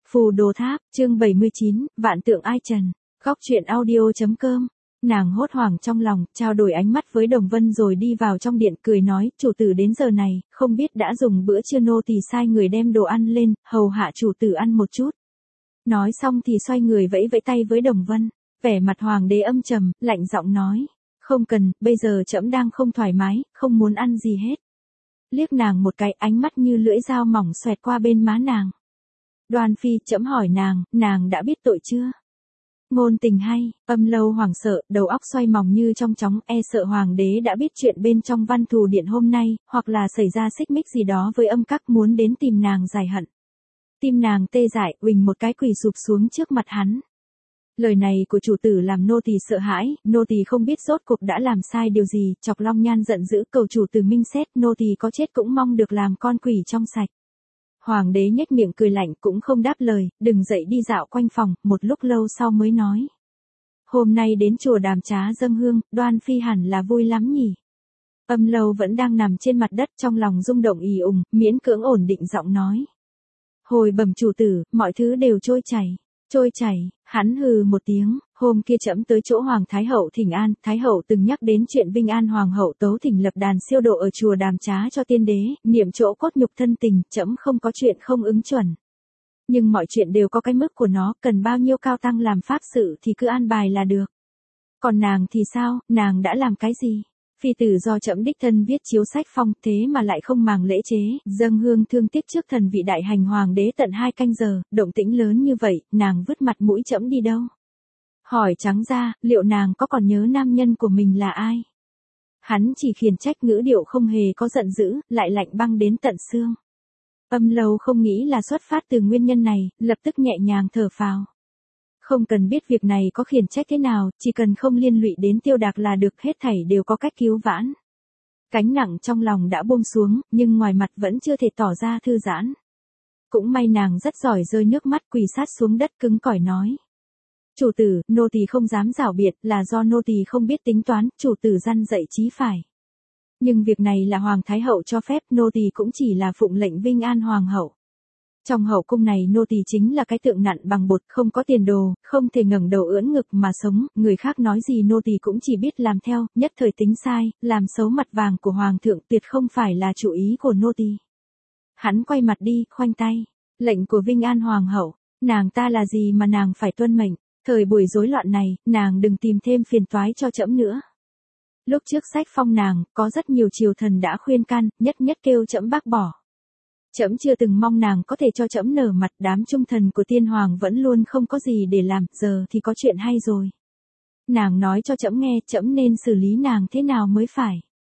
Phù Đồ Tháp, chương 79, Vạn Tượng Ai Trần. Góc truyện audio.com. Nàng hốt hoảng trong lòng, trao đổi ánh mắt với Đồng Vân rồi đi vào trong điện cười nói, chủ tử đến giờ này, không biết đã dùng bữa trưa, nô tỳ sai người đem đồ ăn lên, hầu hạ chủ tử ăn một chút. Nói xong thì xoay người vẫy vẫy tay với Đồng Vân, vẻ mặt hoàng đế âm trầm, lạnh giọng nói, không cần, bây giờ trẫm đang không thoải mái, không muốn ăn gì hết. Liếc nàng một cái, ánh mắt như lưỡi dao mỏng xoẹt qua bên má nàng. Đoan Phi, trẫm hỏi nàng đã biết tội chưa? Ngôn tình hay, Âm Lâu hoảng sợ, đầu óc xoay mòng như trong chóng, e sợ hoàng đế đã biết chuyện bên trong Văn Thù Điện hôm nay, hoặc là xảy ra xích mích gì đó với Âm Các, muốn đến tìm nàng giải hận. Tim nàng tê dại, uỳnh một cái quỳ sụp xuống trước mặt hắn. Lời này của chủ tử làm nô tỳ sợ hãi, nô tỳ không biết rốt cuộc đã làm sai điều gì, Chọc Long Nhan giận dữ cầu chủ tử minh xét, nô tỳ có chết cũng mong được làm con quỷ trong sạch. Hoàng đế nhếch miệng cười lạnh cũng không đáp lời, đứng dậy đi dạo quanh phòng, một lúc lâu sau mới nói. Hôm nay đến chùa Đàm Trá dâng hương, Đoan Phi hẳn là vui lắm nhỉ. Âm Lâu vẫn đang nằm trên mặt đất trong lòng rung động ì ùng, miễn cưỡng ổn định giọng nói. Hồi bẩm chủ tử, mọi thứ đều trôi chảy, hắn hừ một tiếng, hôm kia trẫm tới chỗ Hoàng Thái Hậu thỉnh an, Thái Hậu từng nhắc đến chuyện vinh an Hoàng Hậu tấu thỉnh lập đàn siêu độ ở chùa Đàm Trá cho tiên đế, niệm chỗ cốt nhục thân tình, trẫm không có chuyện không ứng chuẩn. Nhưng mọi chuyện đều có cái mức của nó, cần bao nhiêu cao tăng làm pháp sự thì cứ an bài là được. Còn nàng thì sao, nàng đã làm cái gì? Phi tử do trẫm đích thân viết chiếu sách phong, thế mà lại không màng lễ chế, dâng hương thương tiếc trước thần vị đại hành hoàng đế tận 2 canh giờ, động tĩnh lớn như vậy, nàng vứt mặt mũi trẫm đi đâu? Hỏi trắng ra, liệu nàng có còn nhớ nam nhân của mình là ai? Hắn chỉ khiển trách, ngữ điệu không hề có giận dữ, lại lạnh băng đến tận xương. Âm Lâu không nghĩ là xuất phát từ nguyên nhân này, lập tức nhẹ nhàng thở phào. Không cần biết việc này có khiển trách thế nào, chỉ cần không liên lụy đến Tiêu Đạc là được, hết thảy đều có cách cứu vãn. Cánh nặng trong lòng đã buông xuống, nhưng ngoài mặt vẫn chưa thể tỏ ra thư giãn. Cũng may nàng rất giỏi rơi nước mắt, quỳ sát xuống đất cứng cỏi nói. Chủ tử, nô tỳ không dám giảo biện, là do nô tỳ không biết tính toán, chủ tử răn dạy chí phải. Nhưng việc này là Hoàng Thái Hậu cho phép, nô tỳ cũng chỉ là phụng lệnh vinh an Hoàng Hậu. Trong hậu cung này nô tỳ chính là cái tượng nặn bằng bột, không có tiền đồ, không thể ngẩng đầu ưỡn ngực mà sống, người khác nói gì nô tỳ cũng chỉ biết làm theo, nhất thời tính sai, làm xấu mặt vàng của Hoàng thượng, tuyệt không phải là chủ ý của nô tỳ. Hắn quay mặt đi, khoanh tay, lệnh của vinh an Hoàng hậu, nàng ta là gì mà nàng phải tuân mệnh, thời buổi rối loạn này, nàng đừng tìm thêm phiền toái cho trẫm nữa. Lúc trước sách phong nàng, có rất nhiều triều thần đã khuyên can, nhất kêu trẫm bác bỏ. Trẫm chưa từng mong nàng có thể cho trẫm nở mặt, đám trung thần của tiên hoàng vẫn luôn không có gì để làm, giờ thì có chuyện hay rồi. Nàng nói cho trẫm nghe, trẫm nên xử lý nàng thế nào mới phải.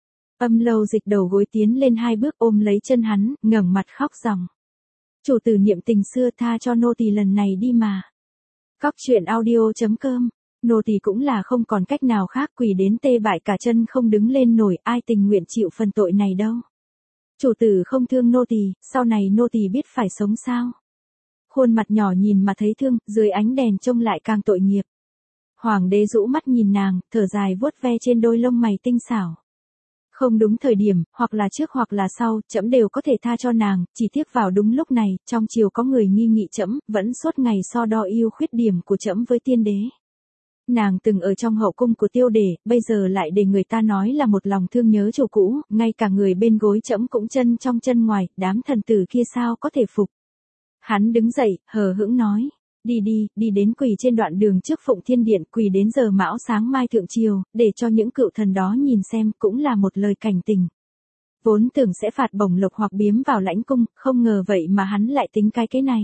Âm Lâu dịch đầu gối tiến lên 2 bước ôm lấy chân hắn, ngẩng mặt khóc ròng. Chủ tử niệm tình xưa, tha cho nô tỳ lần này đi mà. Góc truyện audio.com. Nô tỳ cũng là không còn cách nào khác, quỳ đến tê bại cả chân không đứng lên nổi, ai tình nguyện chịu phần tội này đâu. Chủ tử không thương nô tỳ, sau này nô tỳ biết phải sống sao? Khuôn mặt nhỏ nhìn mà thấy thương, dưới ánh đèn trông lại càng tội nghiệp. Hoàng đế rũ mắt nhìn nàng, thở dài vuốt ve trên đôi lông mày tinh xảo. Không đúng thời điểm, hoặc là trước hoặc là sau, trẫm đều có thể tha cho nàng, chỉ tiếc vào đúng lúc này, trong triều có người nghi nghị trẫm, vẫn suốt ngày so đo ưu khuyết điểm của trẫm với tiên đế. Nàng từng ở trong hậu cung của Tiêu Đề, bây giờ lại để người ta nói là một lòng thương nhớ chủ cũ, ngay cả người bên gối trẫm cũng chân trong chân ngoài, đám thần tử kia sao có thể phục. Hắn đứng dậy, hờ hững nói, đi đến quỳ trên đoạn đường trước Phụng Thiên Điện, quỳ đến giờ mão sáng mai thượng triều, để cho những cựu thần đó nhìn xem, cũng là một lời cảnh tình. Vốn tưởng sẽ phạt bổng lộc hoặc biếm vào lãnh cung, không ngờ vậy mà hắn lại tính cái này.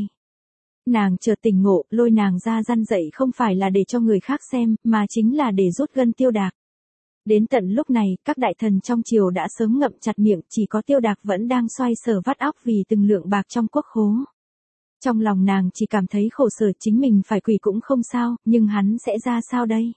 Nàng chợt tỉnh ngộ, lôi nàng ra răn dạy không phải là để cho người khác xem, mà chính là để rút gân Tiêu Đạc. Đến tận lúc này, các đại thần trong triều đã sớm ngậm chặt miệng, chỉ có Tiêu Đạc vẫn đang xoay sở vắt óc vì từng lượng bạc trong quốc khố. Trong lòng nàng chỉ cảm thấy khổ sở, chính mình phải quỳ cũng không sao, nhưng hắn sẽ ra sao đây?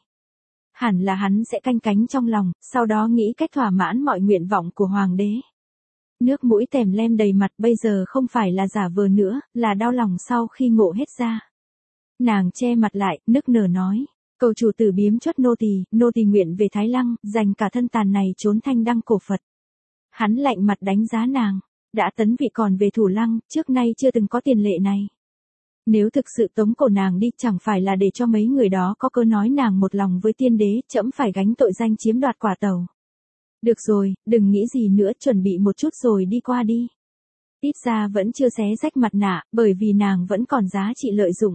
Hẳn là hắn sẽ canh cánh trong lòng, sau đó nghĩ cách thỏa mãn mọi nguyện vọng của hoàng đế. Nước mũi tèm lem đầy mặt, bây giờ không phải là giả vờ nữa, là đau lòng sau khi ngộ hết ra. Nàng che mặt lại, nức nở nói, cầu chủ tử biếm chuất nô tỳ nguyện về Thái Lăng, dành cả thân tàn này trốn thanh đăng cổ Phật. Hắn lạnh mặt đánh giá nàng, đã tấn vị còn về Thủ Lăng, trước nay chưa từng có tiền lệ này. Nếu thực sự tống cổ nàng đi chẳng phải là để cho mấy người đó có cơ nói nàng một lòng với tiên đế, trẫm phải gánh tội danh chiếm đoạt quả tàu. Được rồi, đừng nghĩ gì nữa, chuẩn bị một chút rồi đi qua đi. Ít ra vẫn chưa xé rách mặt nạ, bởi vì nàng vẫn còn giá trị lợi dụng.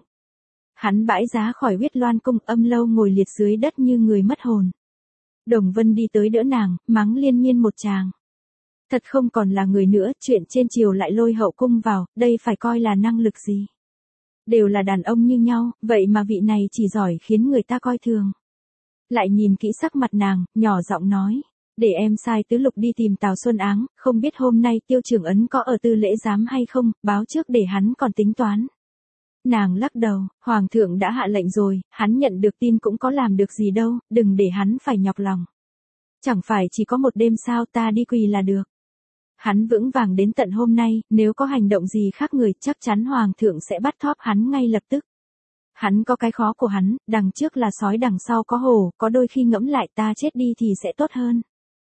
Hắn bãi giá khỏi huyết loan cung, Âm Lâu ngồi liệt dưới đất như người mất hồn. Đồng Vân đi tới đỡ nàng, mắng liên miên một tràng. Thật không còn là người nữa, chuyện trên triều lại lôi hậu cung vào, đây phải coi là năng lực gì. Đều là đàn ông như nhau, vậy mà vị này chỉ giỏi khiến người ta coi thường. Lại nhìn kỹ sắc mặt nàng, nhỏ giọng nói. Để em sai tứ lục đi tìm Tào Xuân Áng, không biết hôm nay Tiêu Trường Ấn có ở tư lễ giám hay không, báo trước để hắn còn tính toán. Nàng lắc đầu, Hoàng thượng đã hạ lệnh rồi, hắn nhận được tin cũng có làm được gì đâu, đừng để hắn phải nhọc lòng. Chẳng phải chỉ có một đêm sao, ta đi quỳ là được. Hắn vững vàng đến tận hôm nay, nếu có hành động gì khác người chắc chắn Hoàng thượng sẽ bắt thóp hắn ngay lập tức. Hắn có cái khó của hắn, đằng trước là sói đằng sau có hổ, có đôi khi ngẫm lại ta chết đi thì sẽ tốt hơn.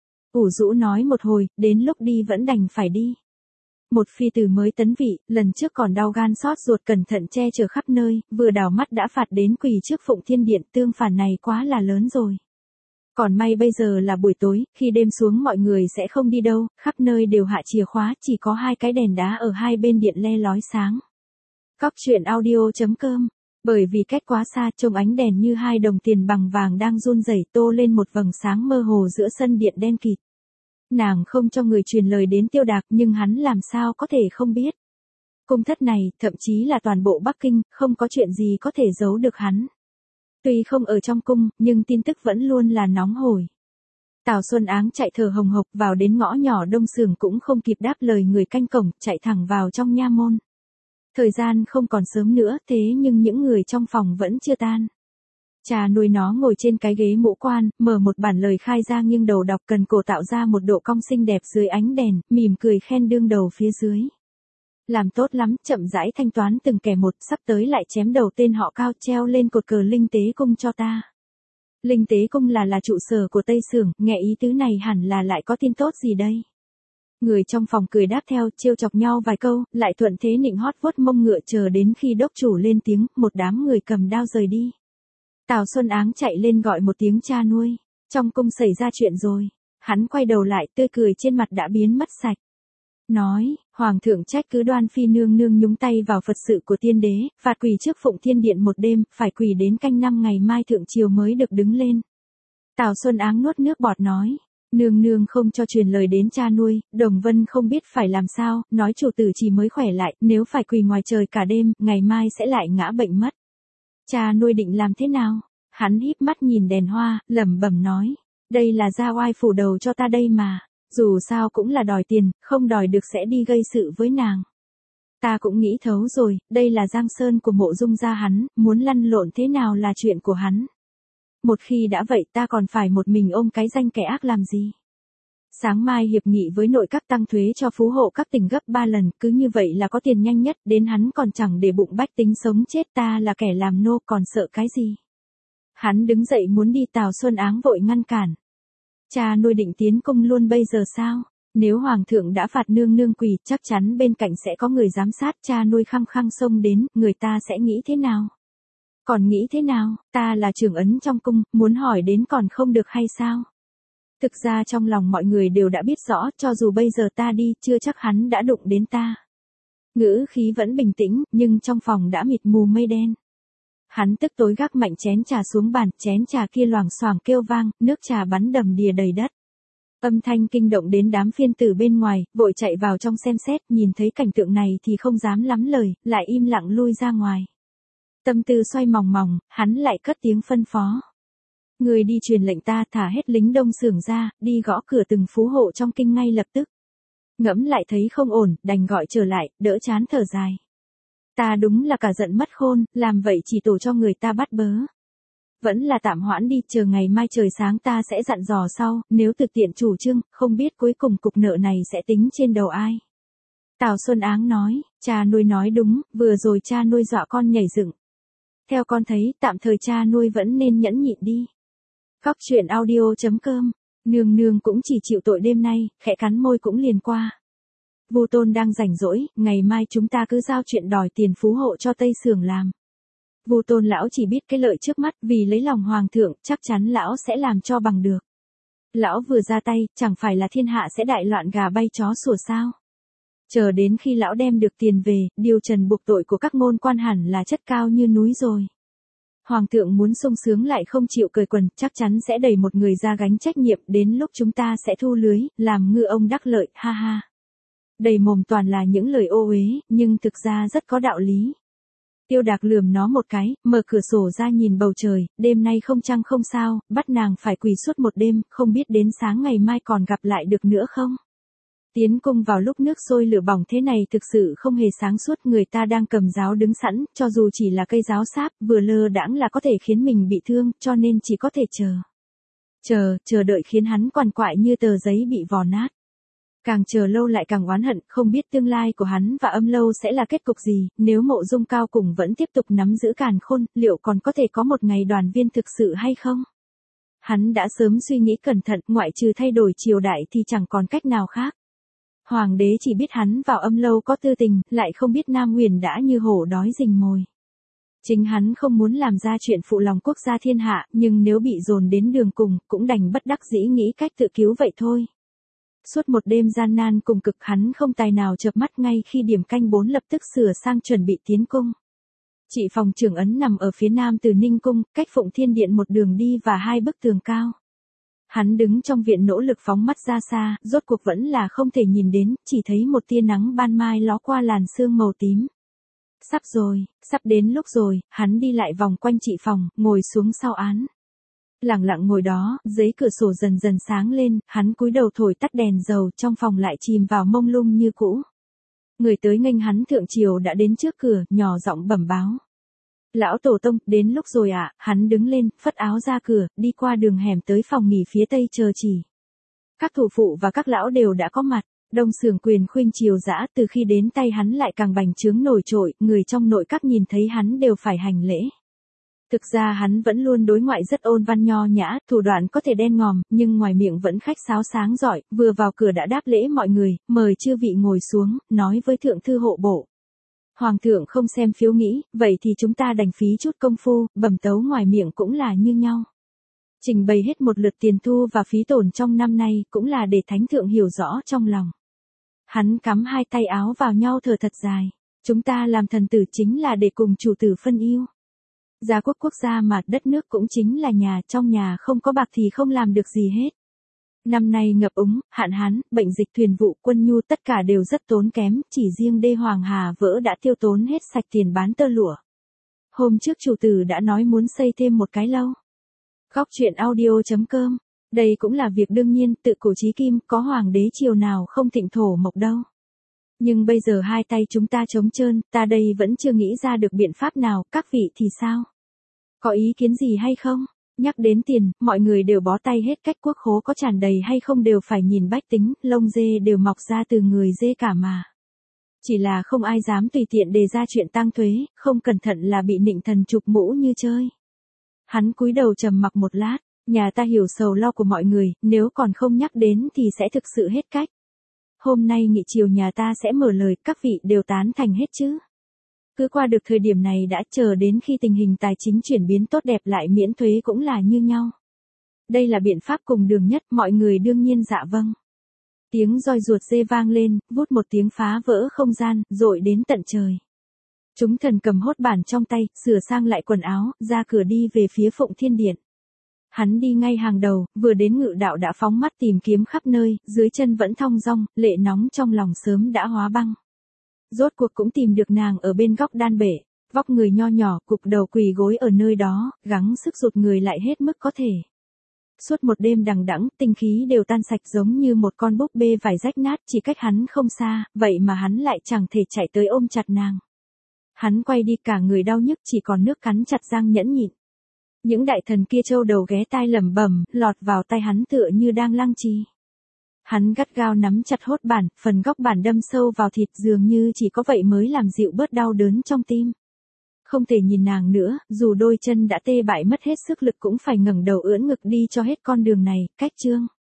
Ủ rũ nói một hồi, đến lúc đi vẫn đành phải đi. Một phi tử mới tấn vị, lần trước còn đau gan xót ruột cẩn thận che chở khắp nơi, vừa đảo mắt đã phạt đến quỳ trước Phụng Thiên Điện, tương phản này quá là lớn rồi. Còn may bây giờ là buổi tối, khi đêm xuống mọi người sẽ không đi đâu, khắp nơi đều hạ chìa khóa, chỉ có 2 cái đèn đá ở hai bên điện le lói sáng. Cóc truyện audio.com. Bởi vì cách quá xa, trông ánh đèn như 2 đồng tiền bằng vàng đang run rẩy tô lên một vầng sáng mơ hồ giữa sân điện đen kịt. Nàng không cho người truyền lời đến Tiêu Đạc, nhưng hắn làm sao có thể không biết. Cung thất này, thậm chí là toàn bộ Bắc Kinh, không có chuyện gì có thể giấu được hắn. Tuy không ở trong cung, nhưng tin tức vẫn luôn là nóng hổi. Tào Xuân Áng chạy thở hồng hộc vào đến ngõ nhỏ Đông Sường cũng không kịp đáp lời người canh cổng, chạy thẳng vào trong nha môn. Thời gian không còn sớm nữa, thế nhưng những người trong phòng vẫn chưa tan. Cha nuôi nó ngồi trên cái ghế mũ quan, mở một bản lời khai ra nghiêng đầu đọc, cần cổ tạo ra một độ cong xinh đẹp dưới ánh đèn, mỉm cười khen đương đầu phía dưới. Làm tốt lắm, chậm rãi thanh toán từng kẻ một, sắp tới lại chém đầu tên họ Cao, treo lên cột cờ Linh Tế Cung cho ta. Linh Tế Cung là trụ sở của Tây Sưởng, nghe ý tứ này hẳn là lại có tin tốt gì đây. Người trong phòng cười đáp theo, trêu chọc nhau vài câu, lại thuận thế nịnh hót vuốt mông ngựa chờ đến khi đốc chủ lên tiếng, một đám người cầm đao rời đi. Tào Xuân Áng chạy lên gọi một tiếng cha nuôi. Trong cung xảy ra chuyện rồi. Hắn quay đầu lại, tươi cười trên mặt đã biến mất sạch. Nói, Hoàng thượng trách cứ Đoan Phi nương nương nhúng tay vào Phật sự của tiên đế, phạt quỳ trước Phụng Thiên Điện một đêm, phải quỳ đến canh 5 ngày mai thượng triều mới được đứng lên. Tào Xuân Áng nuốt nước bọt nói. Nương nương không cho truyền lời đến cha nuôi, Đồng Vân không biết phải làm sao, nói chủ tử chỉ mới khỏe lại, nếu phải quỳ ngoài trời cả đêm, ngày mai sẽ lại ngã bệnh mất. Cha nuôi định làm thế nào? Hắn híp mắt nhìn đèn hoa, lẩm bẩm nói. Đây là gia oai phủ đầu cho ta đây mà. Dù sao cũng là đòi tiền, không đòi được sẽ đi gây sự với nàng. Ta cũng nghĩ thấu rồi, đây là giang sơn của Mộ Dung gia hắn, muốn lăn lộn thế nào là chuyện của hắn. Một khi đã vậy ta còn phải một mình ôm cái danh kẻ ác làm gì. Sáng mai hiệp nghị với nội các tăng thuế cho phú hộ các tỉnh gấp 3 lần, cứ như vậy là có tiền nhanh nhất, đến hắn còn chẳng để bụng bách tính sống chết, ta là kẻ làm nô còn sợ cái gì. Hắn đứng dậy muốn đi, Tào Xuân Áng vội ngăn cản. Cha nuôi định tiến cung luôn bây giờ sao? Nếu Hoàng thượng đã phạt nương nương quỳ, chắc chắn bên cạnh sẽ có người giám sát, cha nuôi khăng khăng xông đến, người ta sẽ nghĩ thế nào? Còn nghĩ thế nào, ta là trưởng ấn trong cung, muốn hỏi đến còn không được hay sao? Thực ra trong lòng mọi người đều đã biết rõ, cho dù bây giờ ta đi, chưa chắc hắn đã đụng đến ta. Ngữ khí vẫn bình tĩnh, nhưng trong phòng đã mịt mù mây đen. Hắn tức tối gác mạnh chén trà xuống bàn, chén trà kia loảng xoảng kêu vang, nước trà bắn đầm đìa đầy đất. Âm thanh kinh động đến đám phiên tử bên ngoài, vội chạy vào trong xem xét, nhìn thấy cảnh tượng này thì không dám lắm lời, lại im lặng lui ra ngoài. Tâm tư xoay mòng mòng, hắn lại cất tiếng phân phó. Người đi truyền lệnh ta thả hết lính Đông Sưởng ra, đi gõ cửa từng phú hộ trong kinh ngay lập tức. Ngẫm lại thấy không ổn, đành gọi trở lại, đỡ chán thở dài. Ta đúng là cả giận mất khôn, làm vậy chỉ tổ cho người ta bắt bớ. Vẫn là tạm hoãn đi, chờ ngày mai trời sáng ta sẽ dặn dò sau, nếu thực tiện chủ trương, không biết cuối cùng cục nợ này sẽ tính trên đầu ai. Tào Xuân Áng nói, cha nuôi nói đúng, vừa rồi cha nuôi dọa con nhảy dựng. Theo con thấy, tạm thời cha nuôi vẫn nên nhẫn nhịn đi. Cóc truyện audio.com, nương nương cũng chỉ chịu tội đêm nay, khẽ cắn môi cũng liền qua. Vu Tôn đang rảnh rỗi, ngày mai chúng ta cứ giao chuyện đòi tiền phú hộ cho Tây Sưởng làm. Vu Tôn lão chỉ biết cái lợi trước mắt, vì lấy lòng hoàng thượng, chắc chắn lão sẽ làm cho bằng được. Lão vừa ra tay, chẳng phải là thiên hạ sẽ đại loạn gà bay chó sủa sao? Chờ đến khi lão đem được tiền về, điều trần buộc tội của các môn quan hẳn là chất cao như núi rồi. Hoàng thượng muốn sung sướng lại không chịu cởi quần, chắc chắn sẽ đẩy một người ra gánh trách nhiệm, đến lúc chúng ta sẽ thu lưới, làm ngư ông đắc lợi, ha ha. Đầy mồm toàn là những lời ô uế, nhưng thực ra rất có đạo lý. Tiêu Đạc lườm nó một cái, mở cửa sổ ra nhìn bầu trời, đêm nay không trăng không sao, bắt nàng phải quỳ suốt một đêm, không biết đến sáng ngày mai còn gặp lại được nữa không? Tiến cung vào lúc nước sôi lửa bỏng thế này thực sự không hề sáng suốt, người ta đang cầm giáo đứng sẵn, cho dù chỉ là cây giáo sáp, vừa lơ đãng là có thể khiến mình bị thương, cho nên chỉ có thể chờ. Chờ đợi khiến hắn quằn quại như tờ giấy bị vò nát. Càng chờ lâu lại càng oán hận, không biết tương lai của hắn và Âm Lâu sẽ là kết cục gì, nếu Mộ Dung Cao Cùng vẫn tiếp tục nắm giữ càn khôn, liệu còn có thể có một ngày đoàn viên thực sự hay không? Hắn đã sớm suy nghĩ cẩn thận, ngoại trừ thay đổi triều đại thì chẳng còn cách nào khác. Hoàng đế chỉ biết hắn vào Âm Lâu có tư tình, lại không biết Nam Huyền đã như hổ đói rình mồi. Chính hắn không muốn làm ra chuyện phụ lòng quốc gia thiên hạ, nhưng nếu bị dồn đến đường cùng, cũng đành bất đắc dĩ nghĩ cách tự cứu vậy thôi. Suốt một đêm gian nan cùng cực hắn không tài nào chợp mắt, ngay khi điểm canh 4 lập tức sửa sang chuẩn bị tiến cung. Chị phòng trưởng ấn nằm ở phía nam từ Ninh Cung, cách Phụng Thiên Điện một đường đi và 2 bức tường cao. Hắn đứng trong viện nỗ lực phóng mắt ra xa, rốt cuộc vẫn là không thể nhìn đến, chỉ thấy một tia nắng ban mai ló qua làn sương màu tím. Sắp rồi, sắp đến lúc rồi, hắn đi lại vòng quanh chị phòng, ngồi xuống sau án. Lặng lặng ngồi đó, giấy cửa sổ dần dần sáng lên, hắn cúi đầu thổi tắt đèn dầu, trong phòng lại chìm vào mông lung như cũ. Người tới nghênh hắn thượng triều đã đến trước cửa, nhỏ giọng bẩm báo. Lão Tổ Tông, đến lúc rồi ạ, hắn đứng lên, phất áo ra cửa, đi qua đường hẻm tới phòng nghỉ phía tây chờ chỉ. Các thủ phụ và các lão đều đã có mặt, Đông Sưởng Quyền khuynh triều dã, từ khi đến tay hắn lại càng bành trướng nổi trội, người trong nội các nhìn thấy hắn đều phải hành lễ. Thực ra hắn vẫn luôn đối ngoại rất ôn văn nho nhã, thủ đoạn có thể đen ngòm, nhưng ngoài miệng vẫn khách sáo sáng giỏi, vừa vào cửa đã đáp lễ mọi người, mời chư vị ngồi xuống, nói với thượng thư hộ bộ. Hoàng thượng không xem phiếu nghĩ, vậy thì chúng ta đành phí chút công phu, bẩm tấu ngoài miệng cũng là như nhau. Trình bày hết một lượt tiền thu và phí tổn trong năm nay, cũng là để thánh thượng hiểu rõ trong lòng. Hắn cắm 2 tay áo vào nhau thở thật dài. Chúng ta làm thần tử chính là để cùng chủ tử phân yêu. Gia quốc quốc gia mà, đất nước cũng chính là nhà, trong nhà không có bạc thì không làm được gì hết. Năm nay ngập úng, hạn hán, bệnh dịch, thuyền vụ, quân nhu tất cả đều rất tốn kém, chỉ riêng đê Hoàng Hà vỡ đã tiêu tốn hết sạch tiền bán tơ lụa. Hôm trước chủ tử đã nói muốn xây thêm một cái lâu. Góc truyện audio.com. Đây cũng là việc đương nhiên, tự cổ chí kim, có hoàng đế triều nào không thịnh thổ mộc đâu. Nhưng bây giờ 2 tay chúng ta trống trơn, ta đây vẫn chưa nghĩ ra được biện pháp nào, các vị thì sao? Có ý kiến gì hay không? Nhắc đến tiền, mọi người đều bó tay hết cách, quốc khố có tràn đầy hay không đều phải nhìn bách tính, lông dê đều mọc ra từ người dê cả mà. Chỉ là không ai dám tùy tiện đề ra chuyện tăng thuế, không cẩn thận là bị nịnh thần chụp mũ như chơi. Hắn cúi đầu trầm mặc một lát, nhà ta hiểu sầu lo của mọi người, nếu còn không nhắc đến thì sẽ thực sự hết cách. Hôm nay nghị triều nhà ta sẽ mở lời, các vị đều tán thành hết chứ. Cứ qua được thời điểm này đã, chờ đến khi tình hình tài chính chuyển biến tốt đẹp lại miễn thuế cũng là như nhau. Đây là biện pháp cùng đường nhất, mọi người đương nhiên dạ vâng. Tiếng roi ruột dê vang lên, vút một tiếng phá vỡ không gian, dội đến tận trời. Chúng thần cầm hốt bản trong tay, sửa sang lại quần áo, ra cửa đi về phía Phụng Thiên Điện. Hắn đi ngay hàng đầu, vừa đến ngự đạo đã phóng mắt tìm kiếm khắp nơi, dưới chân vẫn thong dong, lệ nóng trong lòng sớm đã hóa băng. Rốt cuộc cũng tìm được nàng ở bên góc đan bể, vóc người nho nhỏ, cụp đầu quỳ gối ở nơi đó, gắng sức rụt người lại hết mức có thể. Suốt một đêm đằng đẵng, tinh khí đều tan sạch giống như một con búp bê vải rách nát, chỉ cách hắn không xa, vậy mà hắn lại chẳng thể chạy tới ôm chặt nàng. Hắn quay đi cả người đau nhức, chỉ còn nước cắn chặt răng nhẫn nhịn. Những đại thần kia trâu đầu ghé tai lẩm bẩm, lọt vào tay hắn tựa như đang lăng trì. Hắn gắt gao nắm chặt hốt bản, phần góc bản đâm sâu vào thịt, dường như chỉ có vậy mới làm dịu bớt đau đớn trong tim. Không thể nhìn nàng nữa, dù đôi chân đã tê bại mất hết sức lực cũng phải ngẩng đầu ưỡn ngực đi cho hết con đường này, cách chương.